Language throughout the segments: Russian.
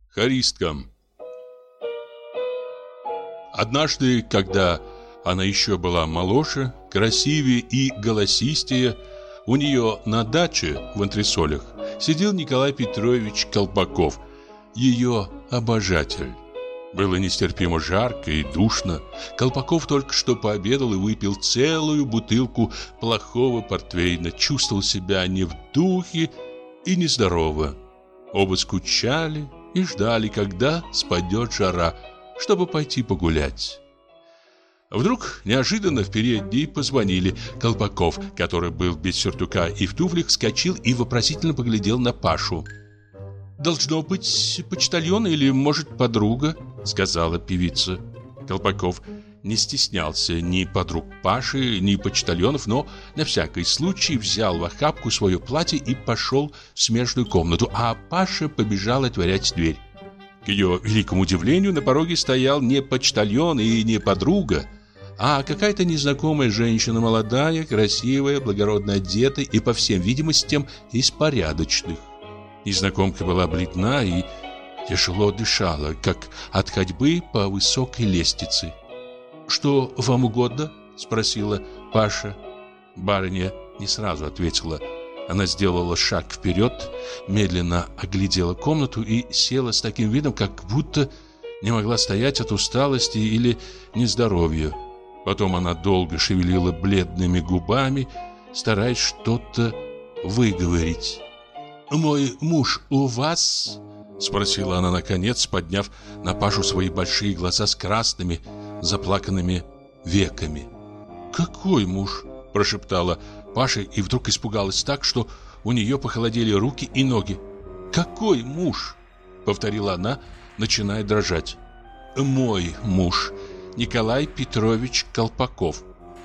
Хористка. Однажды, когда она еще была моложе, красивее и голосистее, у нее на даче в антресолях сидел Николай Петрович Колпаков, ее обожатель. Было нестерпимо жарко и душно. Колпаков только что пообедал и выпил целую бутылку плохого портвейна, чувствовал себя не в духе и нездорово. Оба скучали и ждали, когда спадет жара, чтобы пойти погулять. Вдруг неожиданно в передней позвонили. Колпаков, который был без сюртука и в туфлях, вскочил и вопросительно поглядел на Пашу. «Должно быть почтальон или, может, подруга», — сказала певица. Колпаков не стеснялся ни подруг Паши, ни почтальонов, но на всякий случай взял в охапку свое платье и пошел в смежную комнату, а Паша побежал отворять дверь. К ее великому удивлению, на пороге стоял не почтальон и не подруга, а какая-то незнакомая женщина, молодая, красивая, благородно одетая и, по всем видимостям, из порядочных. Незнакомка была бледна и тяжело дышала, как от ходьбы по высокой лестнице. «Что вам угодно?» — спросила Паша. Барыня не сразу ответила. Она сделала шаг вперед, медленно оглядела комнату и села с таким видом, как будто не могла стоять от усталости или нездоровья. Потом она долго шевелила бледными губами, стараясь что-то выговорить. «Мой муж у вас?» — спросила она наконец, подняв на Пашу свои большие глаза с красными, заплаканными веками. «Какой муж?» — прошептала Паша и вдруг испугалась так, что у нее похолодели руки и ноги. «Какой муж?» — повторила она, начиная дрожать. «Мой муж, Николай Петрович Колпаков».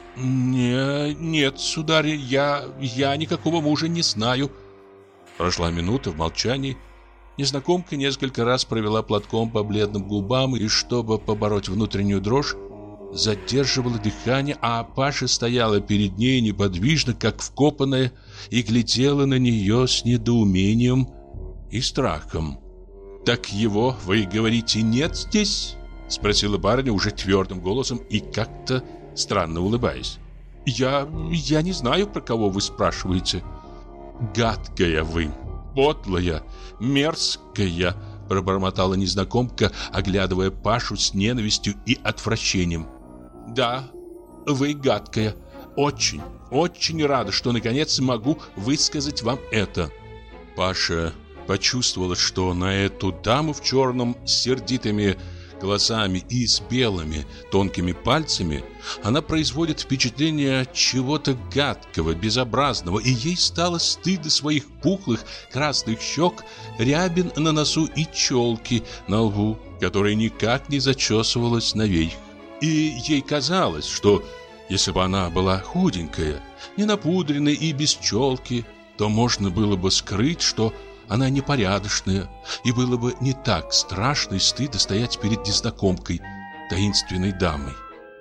«Нет, сударь, я никакого мужа не знаю». Прошла минута в молчании. Незнакомка несколько раз провела платком по бледным губам и, чтобы побороть внутреннюю дрожь, задерживала дыхание, а Паша стояла перед ней неподвижно, как вкопанная, и глядела на нее с недоумением и страхом. «Так его, вы говорите, нет здесь?» — спросила барыня уже твердым голосом и как-то странно улыбаясь. «Я не знаю, про кого вы спрашиваете». «Гадкая вы, подлая, мерзкая», — пробормотала незнакомка, оглядывая Пашу с ненавистью и отвращением. «Да, вы гадкая. Очень, очень рада, что наконец могу высказать вам это». Паша почувствовала, что на эту даму в черном с сердитыми глазами и с белыми тонкими пальцами она производит впечатление чего-то гадкого, безобразного, и ей стало стыдно своих пухлых красных щек, рябин на носу и челки на лбу, которая никак не зачесывалась наверх. И ей казалось, что если бы она была худенькая, ненапудренная и без челки, то можно было бы скрыть, что она непорядочная, и было бы не так страшно и стыдно стоять перед незнакомкой, таинственной дамой.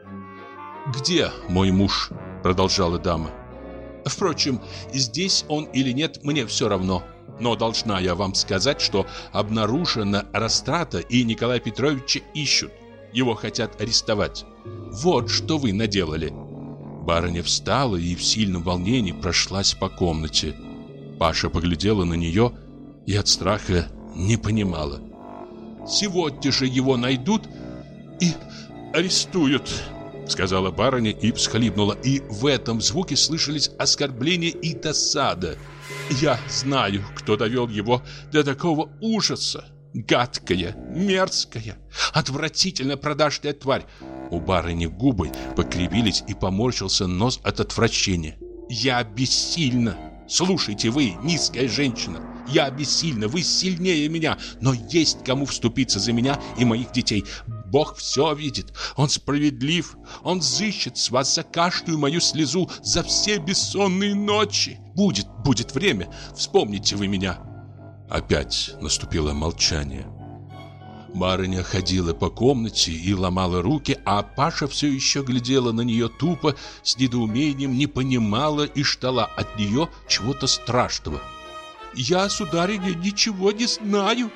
«Где мой муж?» — продолжала дама. «Впрочем, здесь он или нет, мне все равно. Но должна я вам сказать, что обнаружена растрата, и Николая Петровича ищут. Его хотят арестовать. Вот что вы наделали». Барыня встала и в сильном волнении прошлась по комнате. Паша поглядела на нее и от страха не понимала. «Сегодня же его найдут и арестуют», — сказала барыня и всхлипнула, и в этом звуке слышались оскорбления и досада. «Я знаю, кто довел его до такого ужаса. Гадкая, мерзкая, отвратительно продажная тварь». У барыни губы покривились и поморщился нос от отвращения. «Я бессильна. Слушайте вы, низкая женщина, я бессильна, вы сильнее меня, но есть кому вступиться за меня и моих детей. Бог все видит, Он справедлив, Он взыщет с вас за каждую мою слезу, за все бессонные ночи. Будет время, вспомните вы меня». Опять наступило молчание. Барыня ходила по комнате и ломала руки, а Паша все еще глядела на нее тупо, с недоумением, не понимала и ждала от нее чего-то страшного. «Я, сударыня, ничего не знаю»,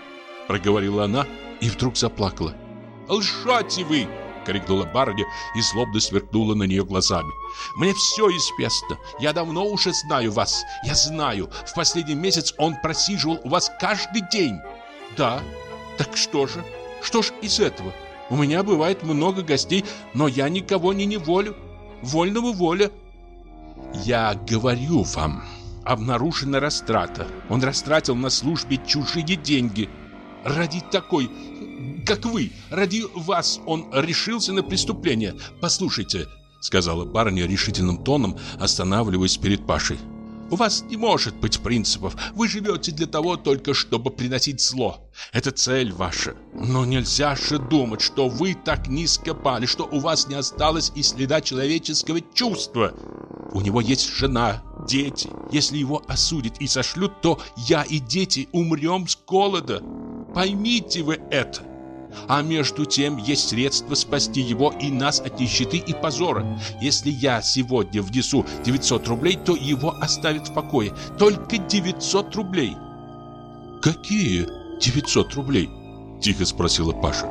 проговорила она и вдруг заплакала. «Лжете вы!» — крикнула барыня и злобно сверкнула на нее глазами. «Мне все известно. Я давно уже знаю вас. Я знаю. В последний месяц он просиживал у вас каждый день». «Да? Так что же? Что ж из этого? У меня бывает много гостей, но я никого не неволю. Вольному воля». «Я говорю вам, обнаружена растрата. Он растратил на службе чужие деньги. Ради такой, как вы, ради вас он решился на преступление. Послушайте», — сказала барыня решительным тоном, останавливаясь перед Пашей. «У вас не может быть принципов. Вы живете для того только, чтобы приносить зло. Это цель ваша. Но нельзя же думать, что вы так низко пали, что у вас не осталось и следа человеческого чувства. У него есть жена, дети. Если его осудят и сошлют, то я и дети умрем с голода. Поймите вы это. А между тем есть средства спасти его и нас от нищеты и позора. Если я сегодня внесу 900 рублей, то его оставят в покое. Только 900 рублей». «Какие 900 рублей?» – тихо спросила Паша.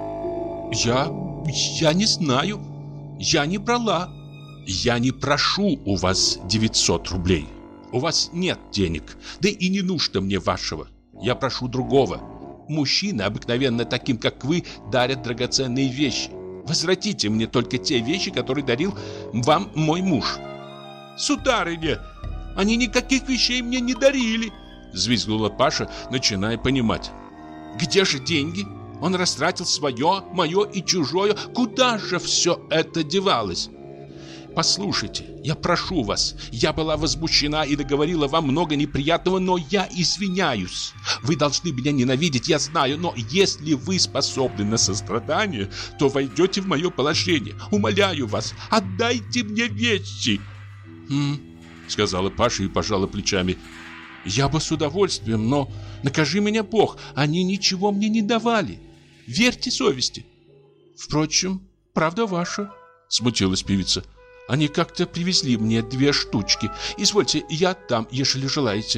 Я не знаю. Я не брала». «Я не прошу у вас 900 рублей. У вас нет денег, да и не нужно мне вашего. Я прошу другого. Мужчины, обыкновенно таким, как вы, дарят драгоценные вещи. Возвратите мне только те вещи, которые дарил вам мой муж». «Сударыня, они никаких вещей мне не дарили», — взвизгнула Паша, начиная понимать. «Где же деньги? Он растратил свое, мое и чужое. Куда же все это девалось? Послушайте, я прошу вас, я была возмущена и наговорила вам много неприятного, но я извиняюсь. Вы должны меня ненавидеть, я знаю, но если вы способны на сострадание, то войдете в мое положение. Умоляю вас, отдайте мне вещи». Сказала Паша и пожала плечами. «Я бы с удовольствием, но накажи меня Бог, они ничего мне не давали. Верьте совести». «Впрочем, правда ваша», — смутилась певица. «Они как-то привезли мне 2 штучки. Извольте, я отдам, если желаете».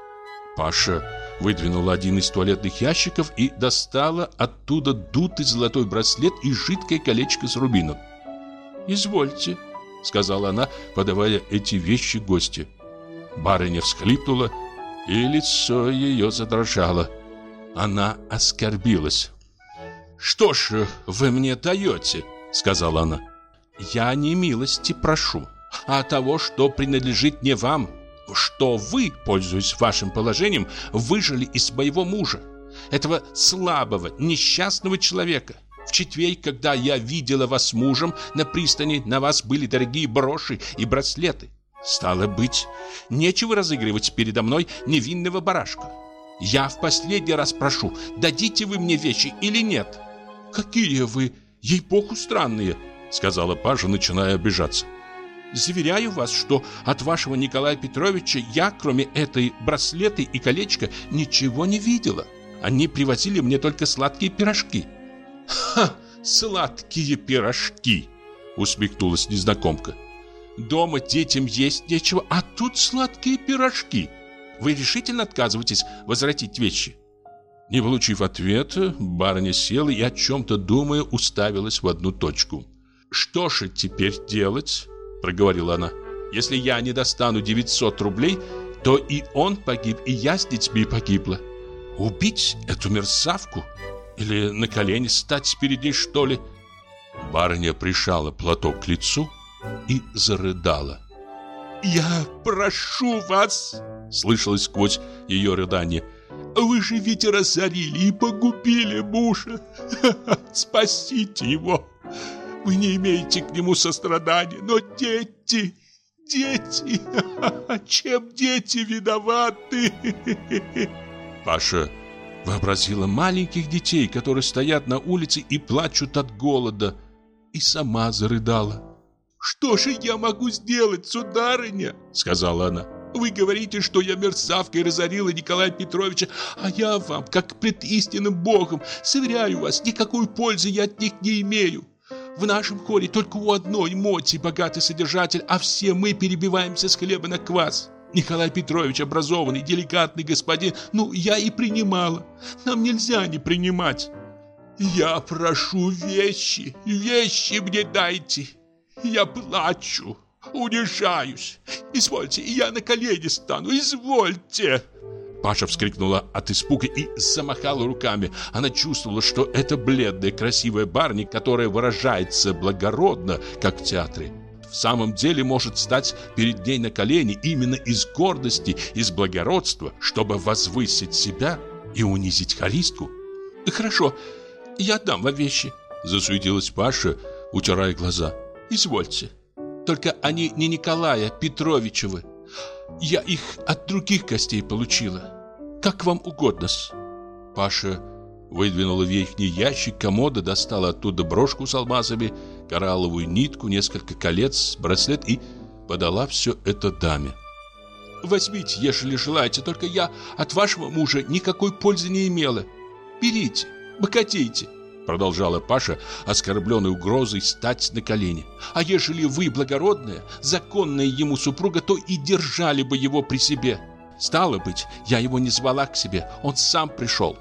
Паша выдвинула один из туалетных ящиков и достала оттуда дутый золотой браслет и жидкое колечко с рубином. «Извольте», — сказала она, подавая эти вещи гостю. Барыня всхлипнула, и лицо ее задрожало. Она оскорбилась. «Что ж вы мне даете?» — сказала она. «Я не милости прошу, а того, что принадлежит не вам, что вы, пользуясь вашим положением, выжили из моего мужа, этого слабого, несчастного человека. В четверг, когда я видела вас с мужем на пристани, на вас были дорогие броши и браслеты. Стало быть, нечего разыгрывать передо мной невинного барашка. Я в последний раз прошу, дадите вы мне вещи или нет?» «Какие вы, ей-богу, странные!» — сказала Паша, начиная обижаться. «Заверяю вас, что от вашего Николая Петровича я, кроме этой браслеты и колечка, ничего не видела. Они привозили мне только сладкие пирожки». «Ха! Сладкие пирожки!» — усмехнулась незнакомка. «Дома детям есть нечего, а тут сладкие пирожки. Вы решительно отказываетесь возвратить вещи?» Не получив ответа, барыня села и, о чем-то думая, уставилась в одну точку. «Что же теперь делать?» — проговорила она. «Если я не достану 900 рублей, то и он погиб, и я с детьми погибла. Убить эту мерзавку? Или на колени стать перед ней, что ли?» Барыня прижала платок к лицу и зарыдала. «Я прошу вас!» — слышалось сквозь ее рыдание. «Вы же ведь разорили и погубили мужа. Спасите его! Вы не имеете к нему сострадания, но дети, чем дети виноваты?» Паша вообразила маленьких детей, которые стоят на улице и плачут от голода, и сама зарыдала. «Что же я могу сделать, сударыня?» — сказала она. «Вы говорите, что я мерзавка и разорила Николая Петровича, а я вам, как пред истинным Богом, заверяю вас, никакой пользы я от них не имею. В нашем хоре только у одной Моти богатый содержатель, а все мы перебиваемся с хлеба на квас. Николай Петрович образованный, деликатный господин. Ну, я и принимала. Нам нельзя не принимать. Я прошу вещи мне дайте. Я плачу, унижаюсь. Извольте, я на колени стану, извольте. Паша вскрикнула от испуга и замахала руками. Она чувствовала, что это бледная, красивая барыня, которая выражается благородно, как в театре, в самом деле может стать перед ней на колени именно из гордости, из благородства, чтобы возвысить себя и унизить харистку. «Хорошо, я отдам вам вещи», — засуетилась Паша, утирая глаза. «Извольте. Только они не Николая Петровичевы. Я их от других гостей получила. Как вам угодно-с». Паша выдвинула верхний ящик комода, достала оттуда брошку с алмазами, коралловую нитку, несколько колец, браслет и подала все это даме. «Возьмите, ежели желаете, только я от вашего мужа никакой пользы не имела. Берите, богатейте», — продолжала Паша, оскорбленной угрозой стать на колени. «А ежели вы благородная, законная ему супруга, то и держали бы его при себе. Стало быть, я его не звала к себе, он сам пришел».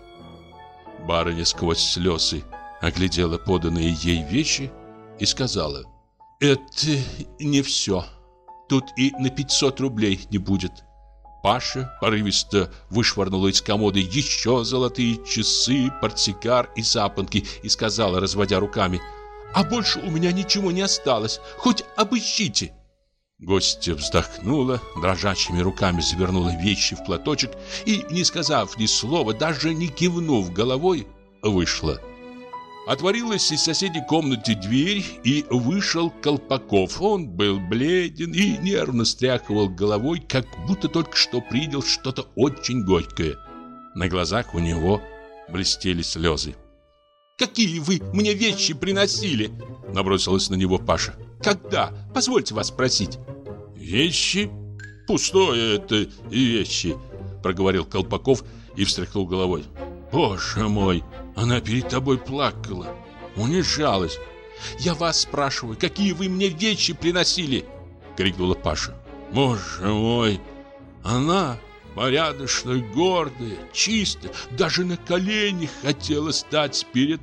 Барыня сквозь слезы оглядела поданные ей вещи и сказала: «Это не все. Тут и на 500 рублей не будет». Паша порывисто вышвырнула из комода еще золотые часы, портсигар и запонки и сказала, разводя руками: «А больше у меня ничего не осталось, хоть обыщите». Гостья вздохнула, дрожащими руками завернула вещи в платочек и, не сказав ни слова, даже не кивнув головой, вышла. Отворилась из соседней комнаты дверь, и вышел Колпаков. Он был бледен и нервно стряхивал головой, как будто только что принял что-то очень горькое. На глазах у него блестели слезы. «Какие вы мне вещи приносили?» — набросилась на него Паша. «Когда? Позвольте вас спросить». «Вещи? Пустое это вещи», — проговорил Колпаков и встряхнул головой. «Боже мой, она перед тобой плакала, унижалась». «Я вас спрашиваю, какие вы мне вещи приносили?» — крикнула Паша. «Боже мой, она порядочная, гордая, чистая, даже на коленях хотела стать перед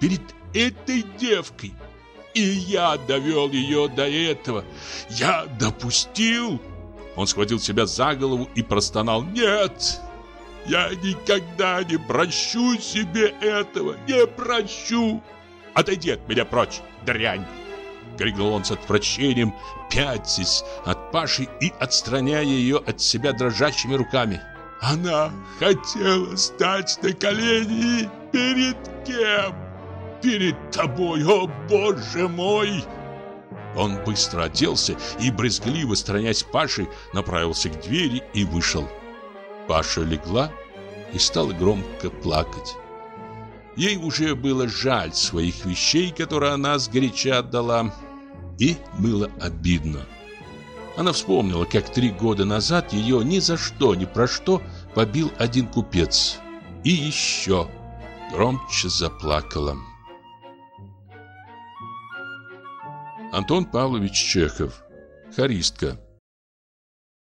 этой девкой. И я довел ее до этого. Я допустил». Он схватил себя за голову и простонал: «Нет, я никогда не прощу себе этого, не прощу. Отойди от меня прочь, дрянь!» — крикнул он с отвращением, пятясь от Паши и отстраняя ее от себя дрожащими руками. «Она хотела стать на колени перед кем? Перед тобой, о боже мой!» Он быстро оделся и, брезгливо сторонясь Паши, направился к двери и вышел. Паша легла и стала громко плакать. Ей уже было жаль своих вещей, которые она сгоряча отдала, и было обидно. Она вспомнила, как 3 года назад ее ни за что, ни про что побил один купец, и еще громче заплакала. Антон Павлович Чехов. Харистка.